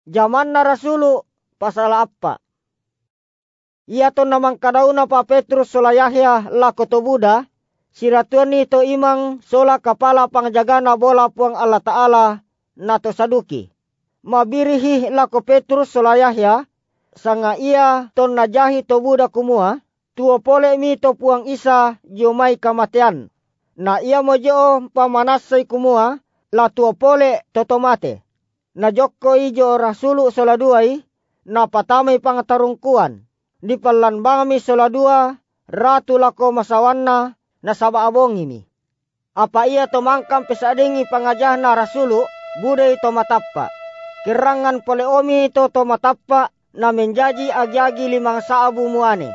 Zaman na rasulu pasal apa? Ia to namang kadauna pa Petrus sola Yahya lako to Buddha. Siratuan ni to imang sola kepala pangjagana bola puang Allah Ta'ala na to saduki. Mabirihi lako Petrus sola Yahya. Sanga ia to najahi to Buddha kumua. Tuo pole mi to puang Isa jomai kamatian. Na ia mojo pamanasay kumua. La tuo pole to tomate. Na jokko ijo rasulu sola duay. Na patamay pangatarungkuan. Di palanbangami sola dua. Ratu lako masawanna. Na saba abongi mi. Apa ia to mangkam pesadingi pangajah na rasulu. Budai to matappa. Kirangan pole omi to matappa. Na menjaji agi-agi 5 saabu muane.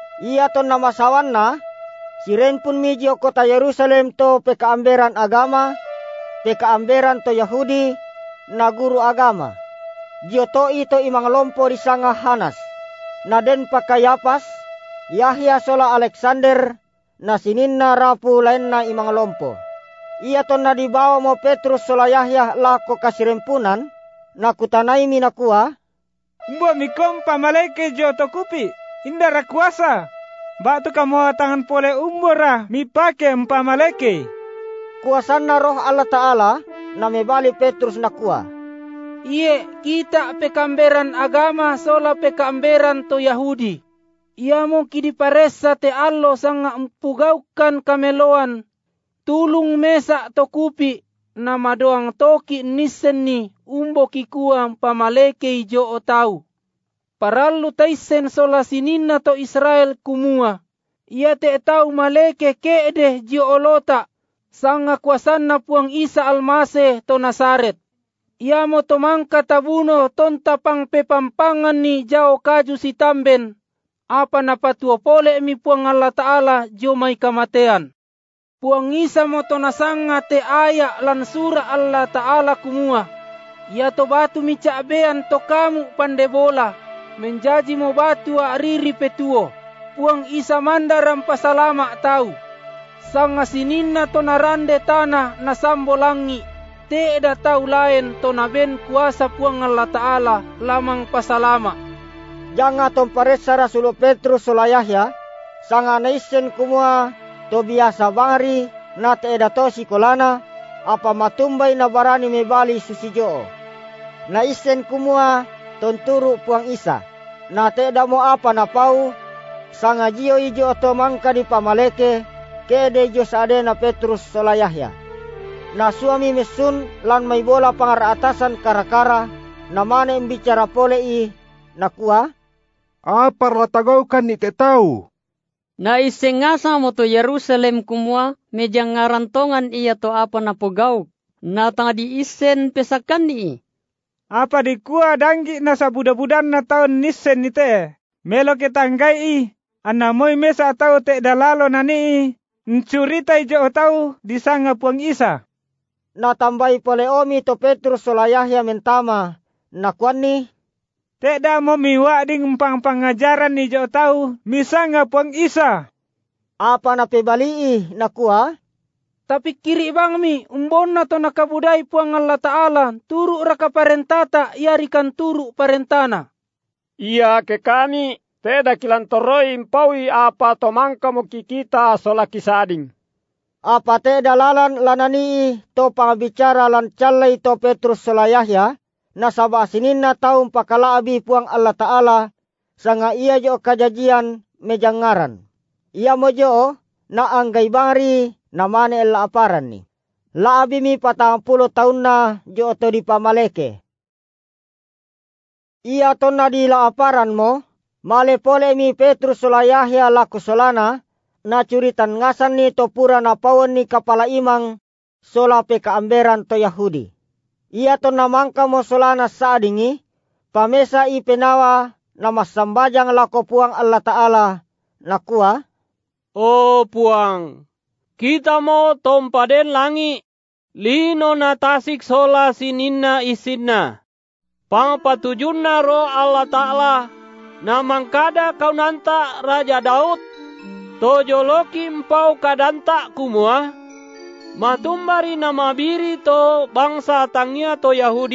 Ia to nama sawanna. Siren pun miji o kota Yerusalem to pekaamberan agama. Pekaamberan to Yahudi. Na guru agama. Jio to ito imang lompo di sanga Hanas. Na den pakayapas. Yahya sola Alexander. Na sininna rapu lain na imang lompo. Ia to na dibawa mo Petrus sola Yahya lako kasirempunan. Na kutanay minakua. Mbo mikom pamaleke jo to kupi. Indara kuasa. Batu kamu tangan pole umbora mi pake pamaleke. Kuasan na roh Allah Ta'ala. Na mebali Petrus nakua. Iye kita pekamberan agama sola pekamberan to Yahudi. Ia mo kidi paresa te allo sanga empugaukan kameloan. Tulung mesa to kupi. Na madoang toki nisen ni umbo kikuang pamaleke jo o tau. Paralu taisen sola sinina to Israel kumua. Ia te tau maleke keede jo olota. Sanga kuasanna puang Isa Almase to Nasaret. Ia mo tomangka tabuno tonta pang pepampangan ni jao kaju si tamben. Apa na patuo pole mi puang Allah Ta'ala jo may kamatean. Puang Isa mo to nasanga te aya lan sura Allah Ta'ala kumua. Ia to batu mi cabean to kamu pandebola. Menjaji mo batu ariri petuo. Puang Isa mandaram pasalama tau. Sanga sinina to narande tanah na sambolangi. Teeda tau lain to naben kuasa puang Allah Ta'ala lamang pasalama. Jangan tomparesa Rasul Petrus sola Yahya. Sanga naisen kumua. To biasa bangri na teeda to sikolana. Apa matumbay na barani mebali susijoo. Na isen kumua tonturu puang Isa. Na teeda mo apa na pau. Sanga jio ijo to mangka di pamaleke. Kede jo saade na Petrus sola Yahya. Na suami mesun lan may bola pangaratasan karakara. Na mane bicara pole i nakua. Apa ratagaukan ni te tau? Na isengasa mo to Yerusalem kumua, mejang ngarantongan iya to apa na pogauk. Na tanga di isen pesakan ni. Apa dikua danggi na sa buda-budan na taon nisen ni te. Melo ketanggai i. Ana moy mesa tau te dalalo na ni. Ncuritai jo tau di sanga puang Isa. Na tambay pole omi to Petrus sola Yahya mentama. Nakuan ni. Teda mo miwa ding pangajaran ni jo tau misanga puang Isa. Apa na pebalii nakua? Tapi kiri bang mi umbon na to nakabudai puang Allah Ta'ala turu raka parentata iarikan turu parentana. Iya ke kami teda kilantoroi impaui apa to mangka mo kikita sola kisading. Apa teda lalan lanani to pangabicara lan callay to Petrus sola Yahya. Nasaba sinin na taong pakalaabi puang Allah Ta'ala. Sanga iya jo kajajian mejangaran. Iya mo jo na anggay bangri na mane laaparan ni. Laabi mi 40 taon na jo to di pamaleke. Iya to na di laaparan mo. Male pole mi Petrus sola Yahya laku solana. Na curitan ngasan ni to pura na pawon ni kapala imang. Sola pekaamberan to Yahudi. Ia to namangka mo solana saadingi, pamesa ipenawa na masambajang lako puang Allah Ta'ala, nakua. O puang, kita mo tompaden langi, lino na tasik sola sininna isinna. Pangpatujunna ro Allah Ta'ala, na mangkada kau nanta Raja Daud, tojoloki empau kadanta kumua. Matumbari na mabiri to bangsa tangnya to Yahudi,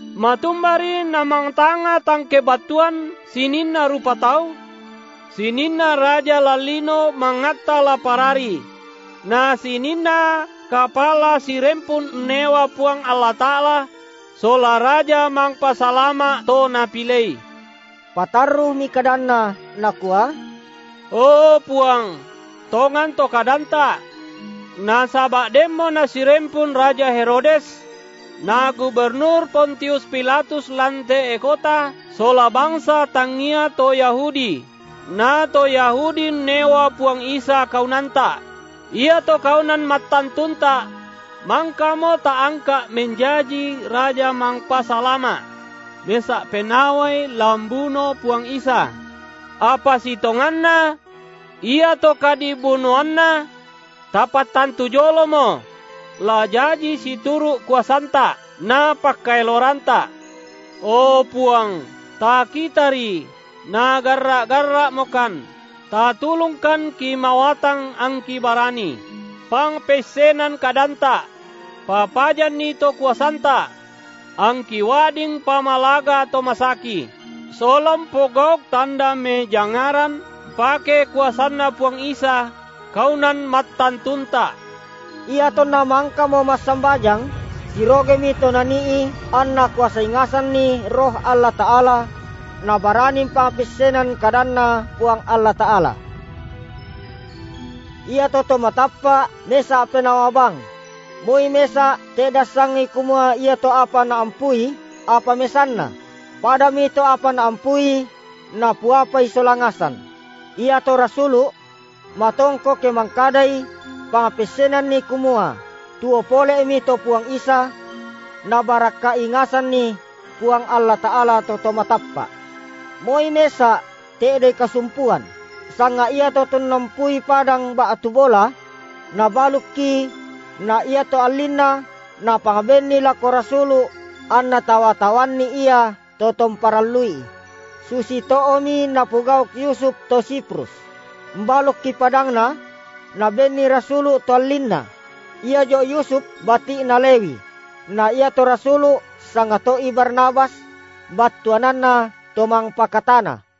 Matumbari namang tanga tangke batuan sininna rupa tau. Sininna raja lalino mangata laparari. Na sininna kapala sirempun newa puang Allah Ta'ala. Sola raja mang pasalama to napilei. Pataru mi kadanna nakua. Oh puang, tongan to kadanta. Na sabak demo na sirempun raja Herodes. Na gubernur Pontius Pilatus lante ekota. Sola bangsa tangia to Yahudi. Na to Yahudi newa puang Isa kaunanta. Ia to kaunan matantunta. Mangkamo ta angka menjadi raja mang pasalama. Mesak penawai lambuno puang Isa. Apa sitonganna? Ia to kadibunuanna. Tapat tantu jolomo. La jadi situru kuasanta. Na pakai loranta. Oh puang, ta kitari. Na garra-garra mokan. Ta tulungkan ki mawatang ang kibarani. Pang pesenan kadanta. Papajan nito kuasanta. Ang kiwading pamalaga to masaki. Solom pogok tanda me jangaran. Pake kuasanna puang Isa. Kaunan matantunta. Ia to namang kamo masambajang. Siroge mito nanii. Anna kuasa ingasan ni roh Allah Ta'ala. Na baraning papisenan kadanna puang Allah Ta'ala. Ia to matapa mesa penawabang. Mui mesa teda sangi kumua ia to apa na ampui apa mesanna. Pada mito apa na ampui na puapa isolangasan. Ia to rasulu matongko ke mangkadai pangapesenan ni kumua. Tuo pole mito puang Isa na baraka ingasan ni puang Allah Ta'ala to matapa. Moi mesa te'de kasumpuan. Sanga ia to nampui padang baatu bola. Na baluki na ia to alina. Na pangaben nila korasulu. Anna tawa-tawan ni ia to paralui. Susi to omi na pugauk Yusuf to Siprus. Mbaluk ki padangna. Na ben ni rasulu to alina. Ia jo Yusuf bati na Lewi. Na ia to rasulu sanga to i Barnabas. Batuanana tomang pakatana.